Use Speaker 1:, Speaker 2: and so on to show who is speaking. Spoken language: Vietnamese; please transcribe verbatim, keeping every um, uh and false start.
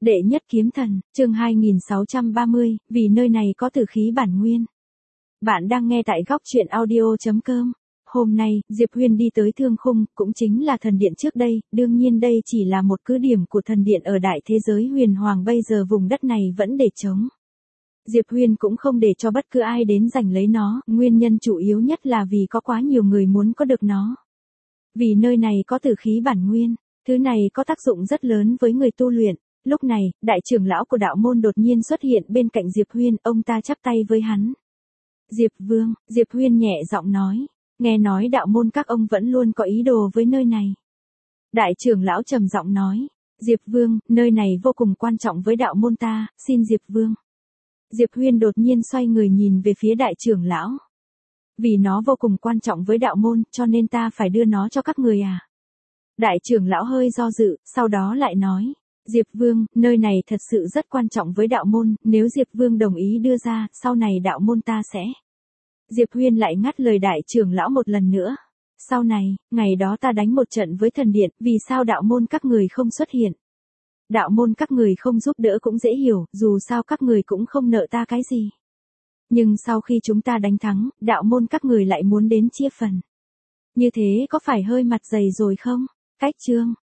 Speaker 1: Đệ nhất kiếm thần, chương hai nghìn sáu trăm ba mươi, vì nơi này có tử khí bản nguyên. Bạn đang nghe tại góc truyện audio chấm com. Hôm nay, Diệp Huyên đi tới Thương Khung, cũng chính là thần điện trước đây, đương nhiên đây chỉ là một cứ điểm của thần điện ở đại thế giới huyền hoàng, bây giờ vùng đất này vẫn để trống. Diệp Huyên cũng không để cho bất cứ ai đến giành lấy nó, nguyên nhân chủ yếu nhất là vì có quá nhiều người muốn có được nó. Vì nơi này có tử khí bản nguyên, thứ này có tác dụng rất lớn với người tu luyện. Lúc này, đại trưởng lão của đạo môn đột nhiên xuất hiện bên cạnh Diệp Huyên, ông ta chắp tay với hắn. Diệp Vương, Diệp Huyên nhẹ giọng nói, nghe nói đạo môn các ông vẫn luôn có ý đồ với nơi này. Đại trưởng lão trầm giọng nói, Diệp Vương, nơi này vô cùng quan trọng với đạo môn ta, xin Diệp Vương. Diệp Huyên đột nhiên xoay người nhìn về phía đại trưởng lão. Vì nó vô cùng quan trọng với đạo môn, cho nên ta phải đưa nó cho các người à? Đại trưởng lão hơi do dự, sau đó lại nói. Diệp Vương, nơi này thật sự rất quan trọng với đạo môn, nếu Diệp Vương đồng ý đưa ra, sau này đạo môn ta sẽ... Diệp Huyên lại ngắt lời đại trưởng lão một lần nữa. Sau này, ngày đó ta đánh một trận với thần điện, vì sao đạo môn các người không xuất hiện? Đạo môn các người không giúp đỡ cũng dễ hiểu, dù sao các người cũng không nợ ta cái gì. Nhưng sau khi chúng ta đánh thắng, đạo môn các người lại muốn đến chia phần. Như thế có phải hơi mặt dày rồi không? Cách chương,